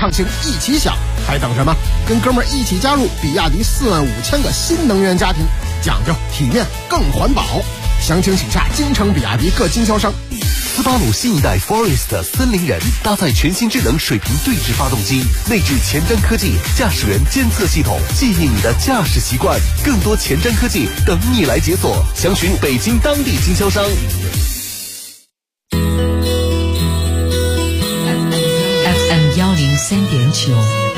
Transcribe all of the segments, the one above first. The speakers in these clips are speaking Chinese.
畅行一起享，还等什么？跟哥们儿一起加入比亚迪45000个新能源家庭，讲究体面更环保。详情请洽京城比亚迪各经销商。 斯巴鲁新一代 Forest 森林人搭载全新智能水平对置发动机，内置前瞻科技驾驶员监测系统，记忆你的驾驶习惯。更多前瞻科技等你来解锁，详询北京当地经销商。 FM 103.9，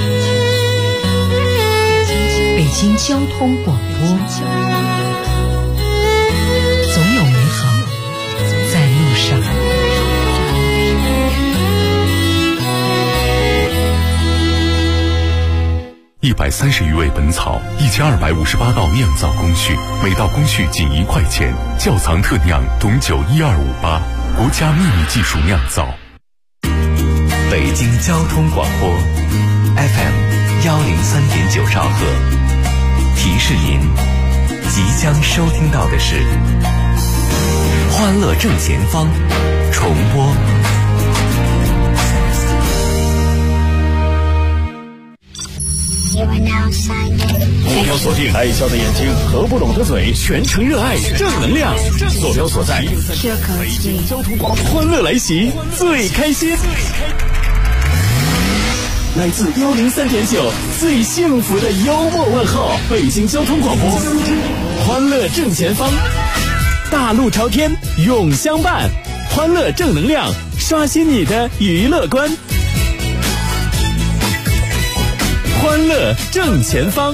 北京交通广播，总有美好在路上。 130余味本草，1258道酿造工序，每道工序仅1块钱。窖藏特酿董酒12588，国家秘密技术酿造。 北京交通广播 FM 103.9兆赫，提示您即将收听到的是欢乐正前方重播。 目标锁定，爱笑的眼睛和不拢的嘴，全程热爱正能量。坐标所在，北京交通广播，欢乐来袭，最开心。来自103.9最幸福的幽默问候，北京交通广播，欢乐正前方，大路朝天永相伴，欢乐正能量，刷新你的娱乐观。欢乐正前方，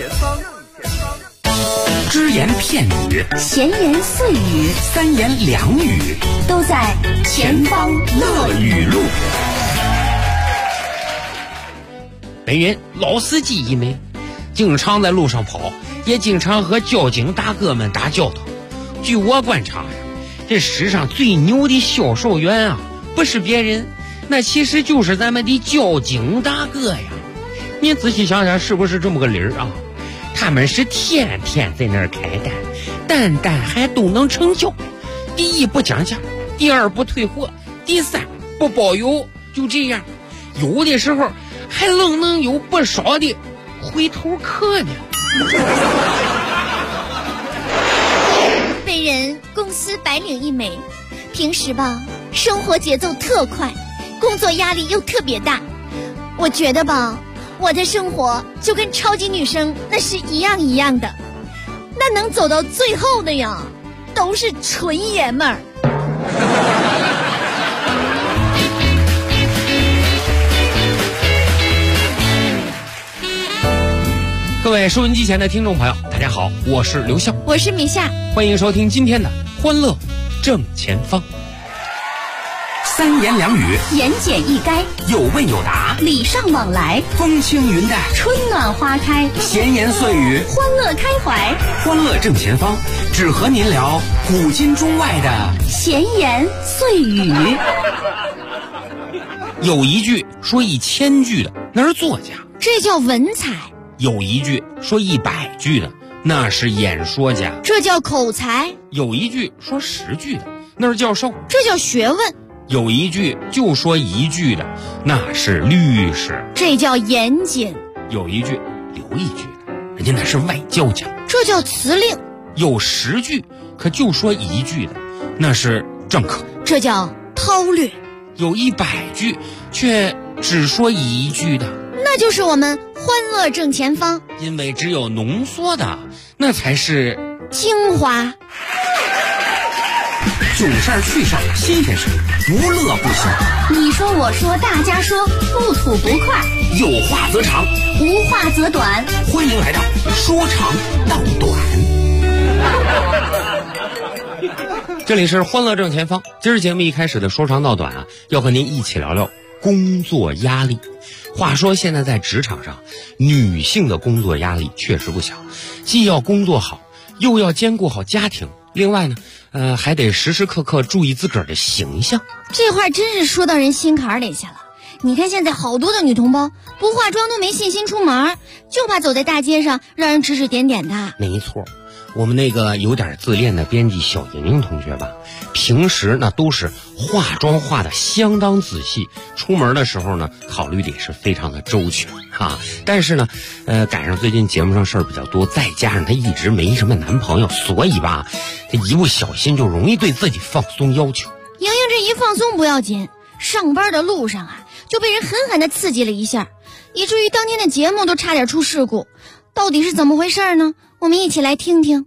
只言片语， 闲言碎语， 三言两语， 都在前方乐语录。 本人老司机一枚，经常在路上跑，也经常和交警大哥们打交道。据我观察，这世上最牛的销售员啊，不是别人，那其实就是咱们的交警大哥呀。你仔细想想，是不是这么个理儿啊？他们是天天在那儿开单，单还都能成交。第一不讲价，第二不退货，第三不包邮，就这样，有的时候还能有不少的回头客呢。 本人公司白领一枚，平时吧，生活节奏特快，工作压力又特别大。我觉得吧，我的生活就跟超级女生那是一样的，那能走到最后的呀，都是纯爷们儿。 各位收音机前的听众朋友，大家好，我是刘笑， 我是米夏， 欢迎收听今天的欢乐正前方。三言两语， 言简意赅， 有问有答， 礼尚往来， 风轻云淡， 春暖花开， 闲言碎语， 欢乐开怀。 欢乐正前方，只和您聊古今中外的闲言碎语。 有一句说1000句的，那是作家， 这叫文采； 有一句说100句的，那是演说家， 这叫口才； 有一句说10句的，那是教授， 这叫学问； 有一句就说1句的，那是律师， 这叫严谨； 有一句留1句的，人家那是外交家， 这叫辞令； 有10句可就说1句的，那是政客， 这叫韬略； 有100句却只说1句的， 那就是我们欢乐正前方。 因为只有浓缩的，那才是精华。 囧事儿趣事儿新鲜事儿，无乐不休。 你说我说大家说，不吐不快， 有话则长， 无话则短。 欢迎来到说长道短。这里是欢乐正前方，今儿节目一开始的说长道短啊，要和您一起聊聊工作压力。话说现在在职场上，女性的工作压力确实不小，既要工作好，又要兼顾好家庭，另外呢还得时时刻刻注意自个儿的形象。 这话真是说到人心坎里去了。你看现在好多的女同胞不化妆都没信心出门，就怕走在大街上让人指指点点的。 没错， 我们那个有点自恋的编辑小莹莹同学吧，平时那都是化妆化的相当仔细，出门的时候呢考虑的也是非常的周全哈。但是呢赶上最近节目上事儿比较多，再加上她一直没什么男朋友，所以吧这一不小心就容易对自己放松要求。 莹莹这一放松不要紧，上班的路上啊就被人狠狠地刺激了一下，以至于当天的节目都差点出事故。到底是怎么回事呢？我们一起来听听。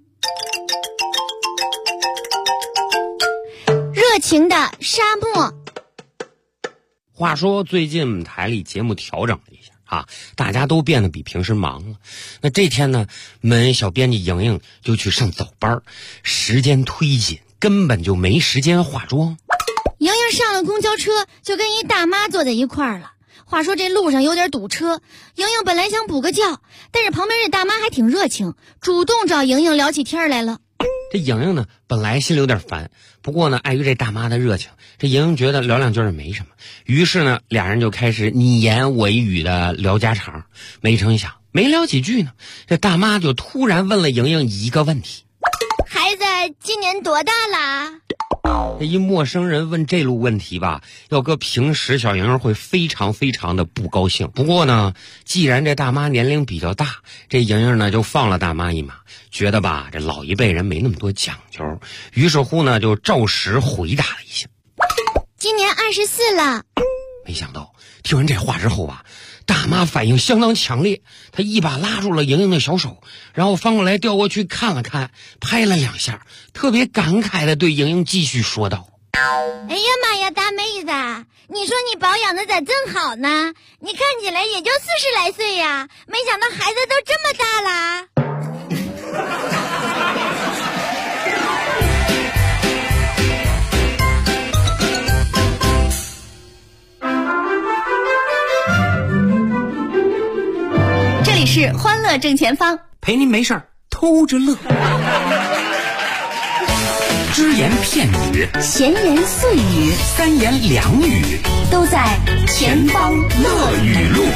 热情的沙漠。 话说最近台里节目调整了一下啊，大家都变得比平时忙了。那这天呢，我们小编辑莹莹就去上早班，时间推紧，根本就没时间化妆。 莹莹上了公交车，就跟一大妈坐在一块儿了。话说这路上有点堵车，莹莹本来想补个觉，但是旁边这大妈还挺热情，主动找莹莹聊起天来了。 这莹莹呢本来心里有点烦，不过呢碍于这大妈的热情，这莹莹觉得聊两句也没什么，于是呢俩人就开始你言我语的聊家常。没成想没聊几句呢，这大妈就突然问了莹莹一个问题： 孩子今年多大啦？ 这一陌生人问这路问题吧，要搁平时小莹莹会非常非常的不高兴。不过呢，既然这大妈年龄比较大，这莹莹呢就放了大妈一马，觉得吧这老一辈人没那么多讲究，于是乎呢就照实回答了一下： 今年24了。 没想到听完这话之后吧，大妈反应相当强烈，她一把拉住了莹莹的小手，然后翻过来调过去看了看，拍了2下，特别感慨地对莹莹继续说道： 哎呀妈呀，大妹子，你说你保养的咋这么好呢？你看起来也就40来岁呀，没想到孩子都这么大啦。这里是欢乐正前方， 陪您没事偷着乐。只言片语， 闲言碎语， 三言两语， 都在前方乐语录。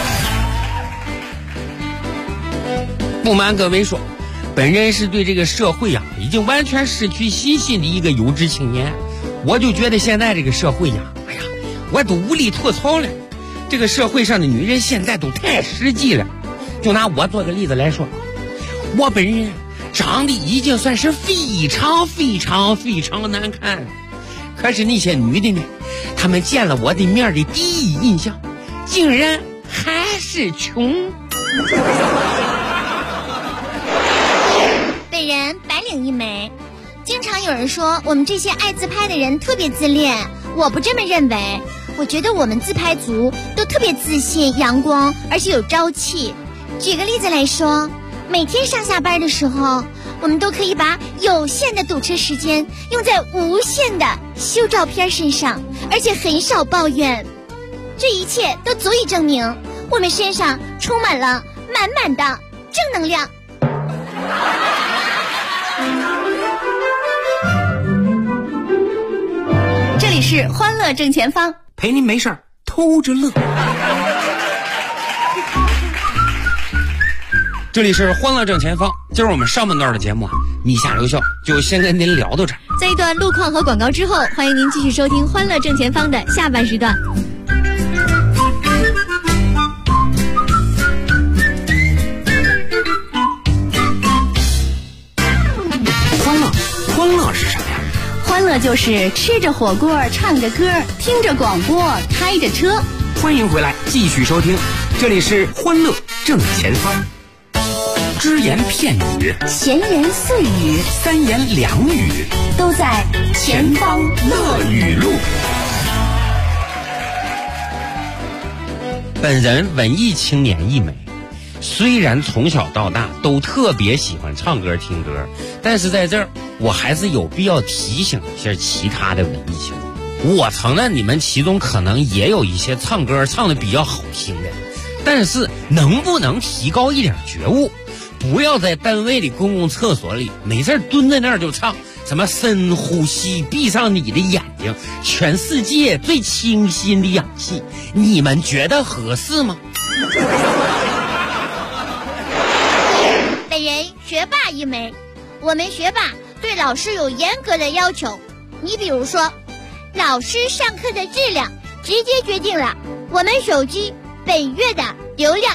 不瞒各位说，本人是对这个社会呀已经完全失去信心的一个有志青年。我就觉得现在这个社会呀，哎呀，我都无力吐槽了。这个社会上的女人现在都太实际了。就拿我做个例子来说，我本人长得已经算是非常非常非常难看了，可是那些女的呢，她们见了我的面的第一印象竟然还是穷。 本人白领一枚。经常有人说我们这些爱自拍的人特别自恋，我不这么认为。我觉得我们自拍族都特别自信、阳光，而且有朝气。举个例子来说，每天上下班的时候，我们都可以把有限的堵车时间用在无限的修照片身上，而且很少抱怨。这一切都足以证明我们身上充满了满满的正能量。这里是欢乐正前方， 陪您没事偷着乐。 这里是欢乐正前方，今儿我们上半段的节目啊，米下留校就先跟您聊到这儿。 在一段路况和广告之后，欢迎您继续收听欢乐正前方的下半时段。 欢乐是什么呀？ 欢乐就是吃着火锅，唱着歌，听着广播，开着车。 欢迎回来，继续收听，这里是欢乐正前方。只言片语， 闲言碎语， 三言两语， 都在前方乐语录。 本人文艺青年一枚，虽然从小到大都特别喜欢唱歌听歌，但是在这儿我还是有必要提醒一下其他的文艺青年。我承认你们其中可能也有一些唱歌唱的比较好听的，但是能不能提高一点觉悟？不要在单位里公共厕所里没事蹲在那儿就唱什么深呼吸，闭上你的眼睛，全世界最清新的氧气，你们觉得合适吗？ 本人学霸一枚。 我们学霸对老师有严格的要求。你比如说，老师上课的质量直接决定了我们手机本月的流量。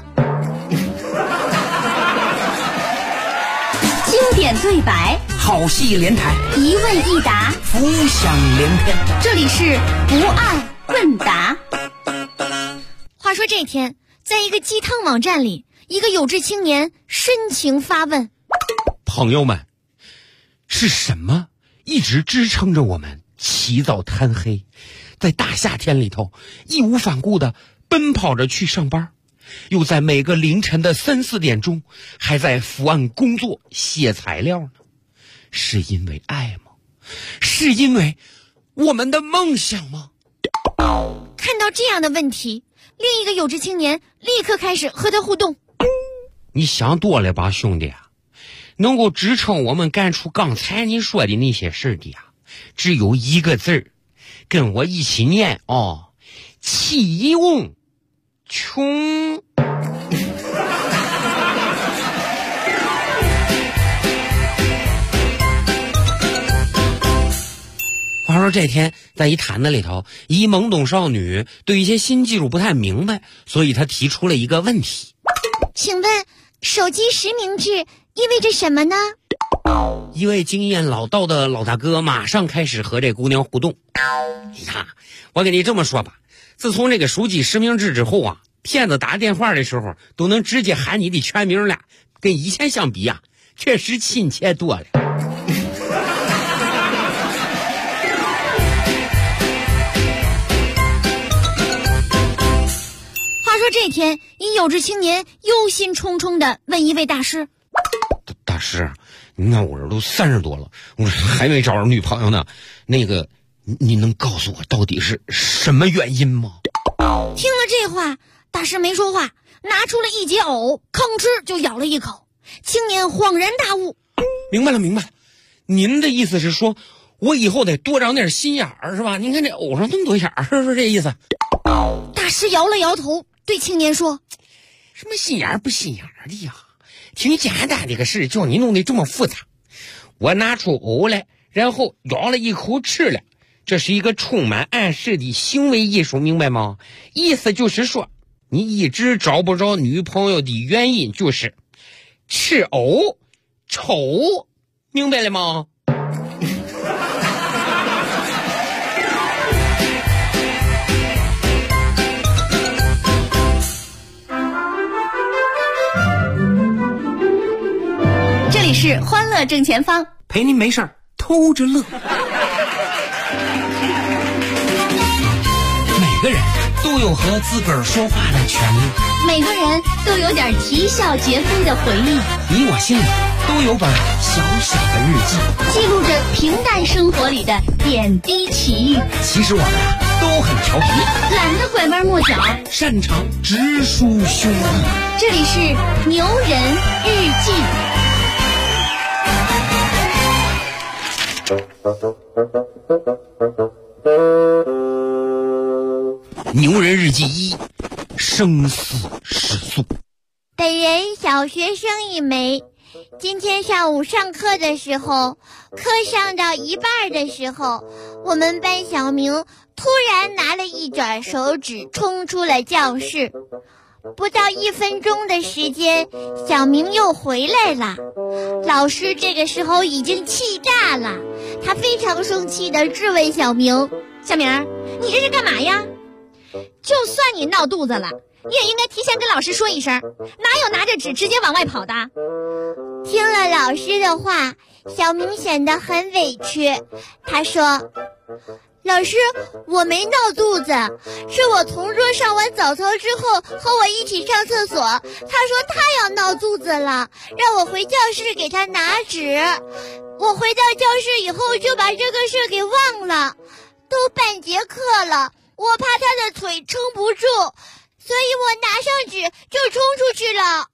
经典对白， 好戏连台， 一问一答， 浮想联翩。 这里是不二问答。 话说这天，在一个鸡汤网站里，一个有志青年深情发问： 朋友们，是什么一直支撑着我们起早贪黑，在大夏天里头义无反顾地奔跑着去上班，又在每个凌晨的3、4点钟还在伏案工作写材料呢？是因为爱吗？是因为我们的梦想吗？ 看到这样的问题，另一个有志青年立刻开始和他互动。 你想多了吧，兄弟啊！能够支撑我们干出刚才你说的那些事的呀，只有一个字儿，跟我一起念哦，气瓮穷。话说这天在一摊子里头，一懵懂少女对一些新技术不太明白，所以她提出了一个问题： 请问手机实名制意味着什么呢？ 一位经验老道的老大哥马上开始和这姑娘互动。呀，我跟你这么说吧，自从这个手机实名制之后啊，骗子打电话的时候都能直接喊你的全名了，跟以前相比啊，确实亲切多了。 话说这天，一有志青年忧心忡忡地问一位大师： 大师，你看我这都30多了，我还没找着女朋友呢，那个你能告诉我到底是什么原因吗？ 听了这话，大师没说话，拿出了一截藕，吭哧就咬了一口。青年恍然大悟： 明白了，您的意思是说我以后得多长点心眼儿是吧？您看这藕上那么多眼儿，是不是这意思？ 大师摇了摇头，对青年说： 什么心眼儿不心眼儿的呀？挺简单的个事，叫你弄得这么复杂。我拿出藕来，然后咬了一口吃了，这是一个充满暗示的行为艺术，明白吗？意思就是说，你一直找不着女朋友的原因就是吃藕丑，明白了吗？ 这里是欢乐正前方， 陪您没事儿偷着乐。 每个人都有和自个儿说话的权利， 每个人都有点啼笑皆非的回忆， 你我心里都有本小小的日记， 记录着平淡生活里的点滴奇遇。 其实我们都很调皮， 懒得拐弯抹角， 擅长直抒胸臆。 这里是牛人日记。 牛人日记1，生死时速。 本人小学生一枚。今天上午上课的时候，课上到一半的时候，我们班小明突然拿了一卷手纸冲出了教室。不到1分钟的时间，小明又回来了。老师这个时候已经气炸了，他非常生气地质问小明：小明，你这是干嘛呀？就算你闹肚子了，你也应该提前跟老师说一声，哪有拿着纸直接往外跑的？听了老师的话，小明显得很委屈。他说：老师，我没闹肚子，是我同桌上完早操之后和我一起上厕所，他说他要闹肚子了，让我回教室给他拿纸。我回到教室以后就把这个事给忘了，都半节课了，我怕他的腿撑不住，所以我拿上纸就冲出去了。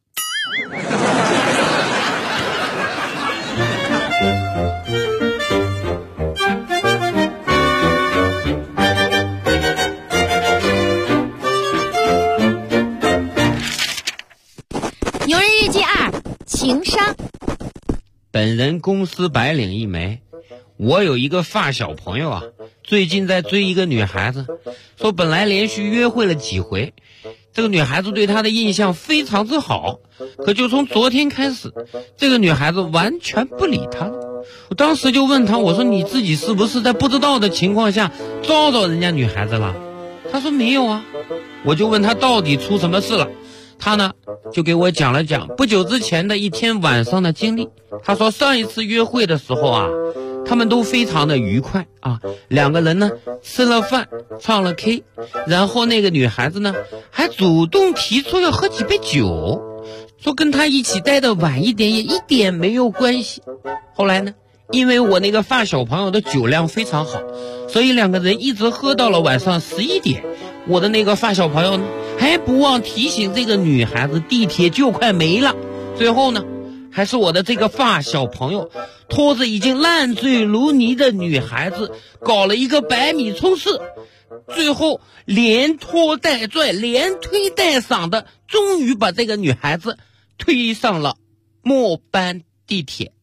牛人日记2，情商。 本人公司白领一枚。我有一个发小朋友啊，最近在追一个女孩子，说本来连续约会了几回，这个女孩子对他的印象非常之好，可就从昨天开始，这个女孩子完全不理他了。我当时就问他，我说你自己是不是在不知道的情况下招着人家女孩子了？他说没有啊。我就问他到底出什么事了，他呢就给我讲了讲不久之前的一天晚上的经历。他说上一次约会的时候啊，他们都非常的愉快啊，两个人呢吃了饭，唱了 K， 然后那个女孩子呢还主动提出要喝几杯酒，说跟他一起待的晚一点也一点没有关系。后来呢，因为我那个发小朋友的酒量非常好，所以两个人一直喝到了晚上11点。我的那个发小朋友呢还不忘提醒这个女孩子地铁就快没了。最后呢，还是我的这个发小朋友拖着已经烂醉如泥的女孩子搞了一个100米冲刺，最后连拖带拽连推带搡的，终于把这个女孩子推上了末班地铁。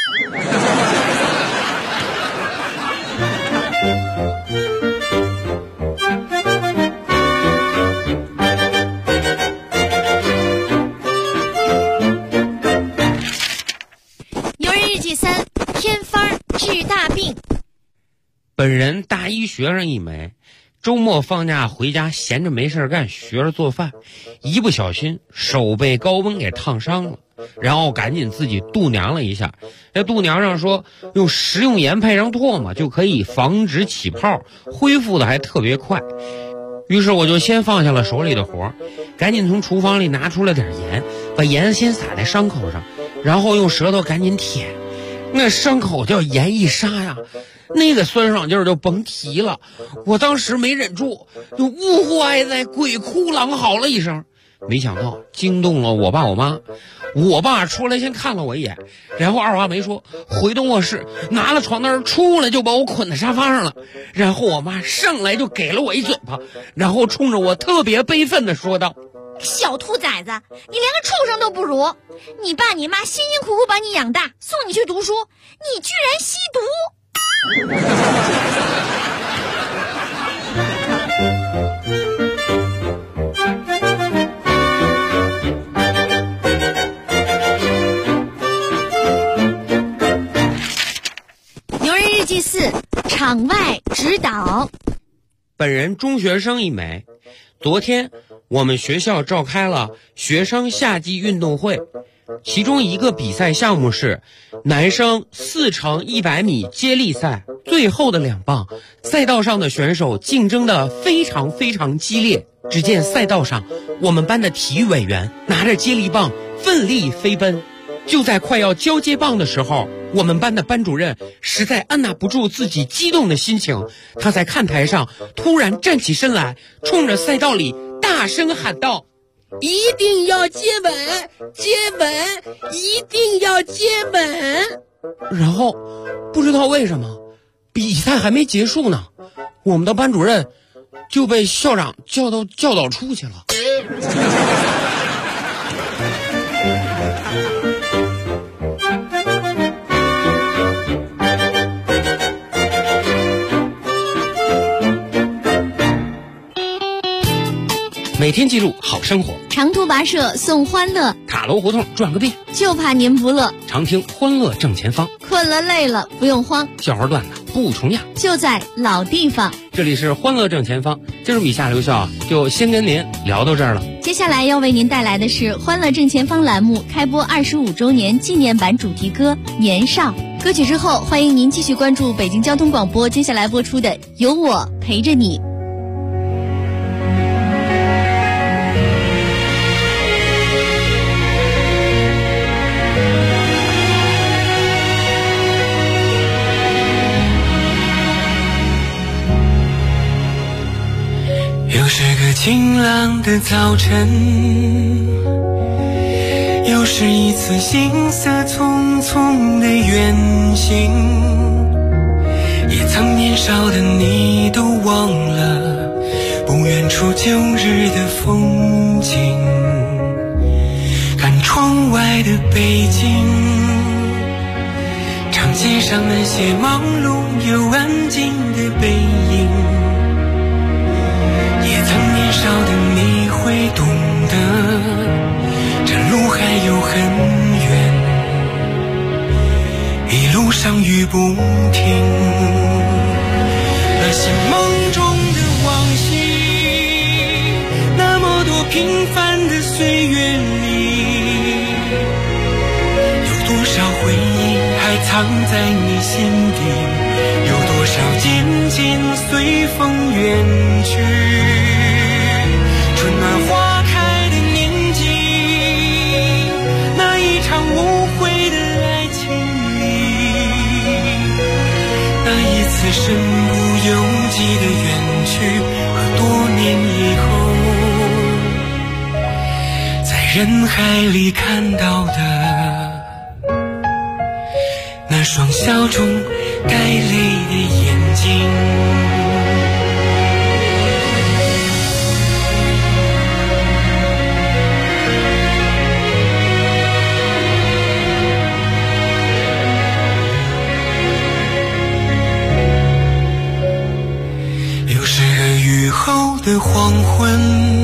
3偏方治大病。 本人大一学生一枚，周末放假回家闲着没事干，学着做饭，一不小心手被高温给烫伤了，然后赶紧自己度娘了一下。这度娘上说用食用盐配上唾沫就可以防止起泡，恢复的还特别快。于是我就先放下了手里的活，赶紧从厨房里拿出了点盐，把盐先撒在伤口上，然后用舌头赶紧舔。那伤口叫盐一杀呀，那个酸爽劲儿就甭提了。我当时没忍住，就呜呼哀哉鬼哭狼嚎了一声，没想到惊动了我爸我妈。我爸出来先看了我一眼，然后二话没说回到卧室拿了床单出来就把我捆在沙发上了。然后我妈上来就给了我一嘴巴，然后冲着我特别悲愤地说道： 小兔崽子，你连个畜生都不如！你爸你妈辛辛苦苦把你养大，送你去读书，你居然吸毒！牛人日记4，场外指导。 本人中学生一枚，昨天我们学校召开了学生夏季运动会，其中一个比赛项目是男生4×100米接力赛，最后的2棒，赛道上的选手竞争的非常非常激烈。只见赛道上，我们班的体育委员拿着接力棒奋力飞奔。就在快要交接棒的时候，我们班的班主任实在按捺不住自己激动的心情，他在看台上突然站起身来，冲着赛道里大声喊道：一定要接吻，接吻，一定要接吻。然后不知道为什么比赛还没结束呢，我们的班主任就被校长叫到教导处去了。每天记录好生活， 长途跋涉送欢乐， 塔楼胡同转个遍， 就怕您不乐。 常听欢乐正前方， 困了累了不用慌， 笑话段子不重样， 就在老地方。 这里是欢乐正前方，今儿米夏刘笑就先跟您聊到这儿了。 接下来要为您带来的是欢乐正前方栏目开播25周年纪念版主题歌《年少》。歌曲之后，欢迎您继续关注北京交通广播接下来播出的《有我陪着你》。 又是个晴朗的早晨，又是一次行色匆匆的远行，也曾年少的你都忘了不远处旧日的风景，看窗外的北京， 长街上那些忙碌又安静的背影，也曾年少的你会懂得，这路还有很远，一路上雨不停。那些梦中的往昔，那么多平凡的岁月里，有多少回忆还藏在你心底，有多少渐渐随风远去。春暖花开的年纪，那一场无悔的爱情里，那一次身不由己的远去，和多年以后在人海里看到的那双笑中带泪的眼睛。雨后的黄昏，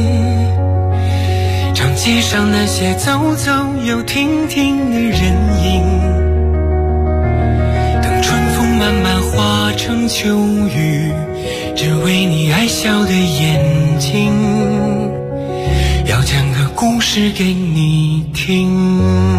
长街上那些走走又停停的人影，等春风慢慢化成秋雨，只为你爱笑的眼睛，要讲个故事给你听。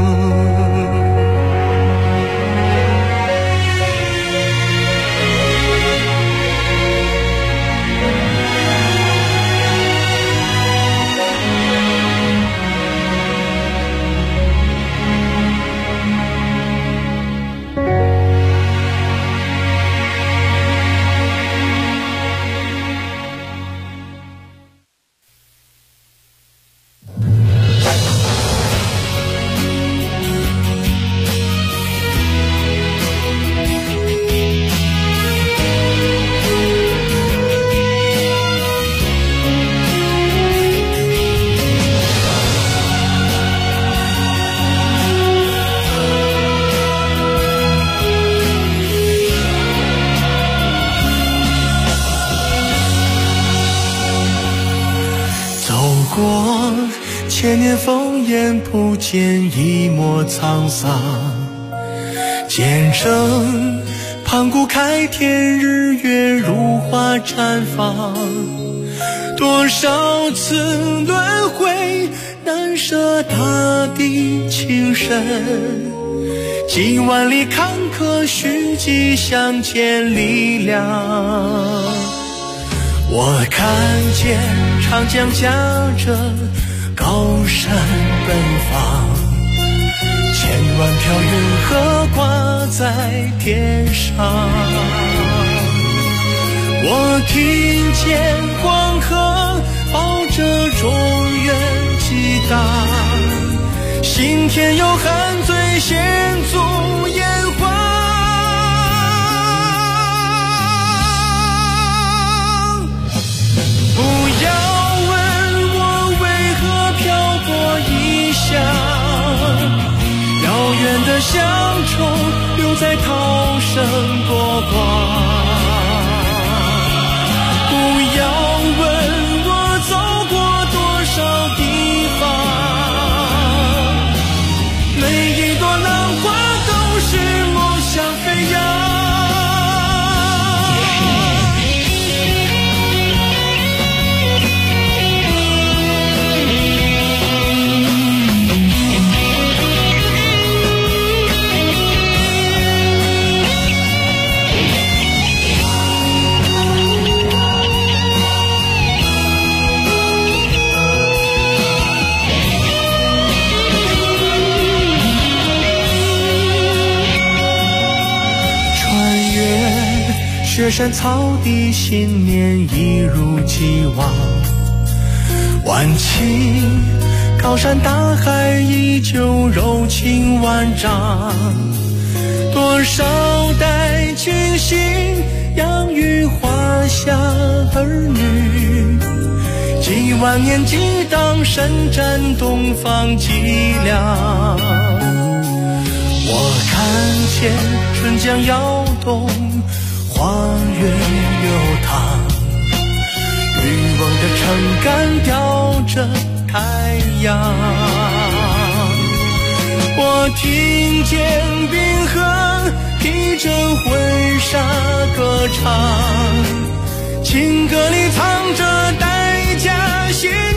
千年烽烟不见一抹沧桑，见证盘古开天，日月如花绽放。多少次轮回，难舍大地情深，几万里坎坷，寻迹相见力量。我看见长江夹着高山奔放，千万条云河挂在天上。我听见黄河抱着中原激荡，心田有汉醉献足炎黄。不要问我为何漂泊异乡，遥远的乡愁留在涛声波光。不要问我走过多少地方，每一朵浪花都是梦想飞扬。雪山草地，信念一如既往。万顷高山大海，依旧柔情万丈。多少代君心，养育华夏儿女。几万年激荡，神战东方脊梁。 我看见春江摇动，花月流淌，渔网的长杆吊着太阳。我听见冰河披着婚纱歌唱，情歌里藏着代价，心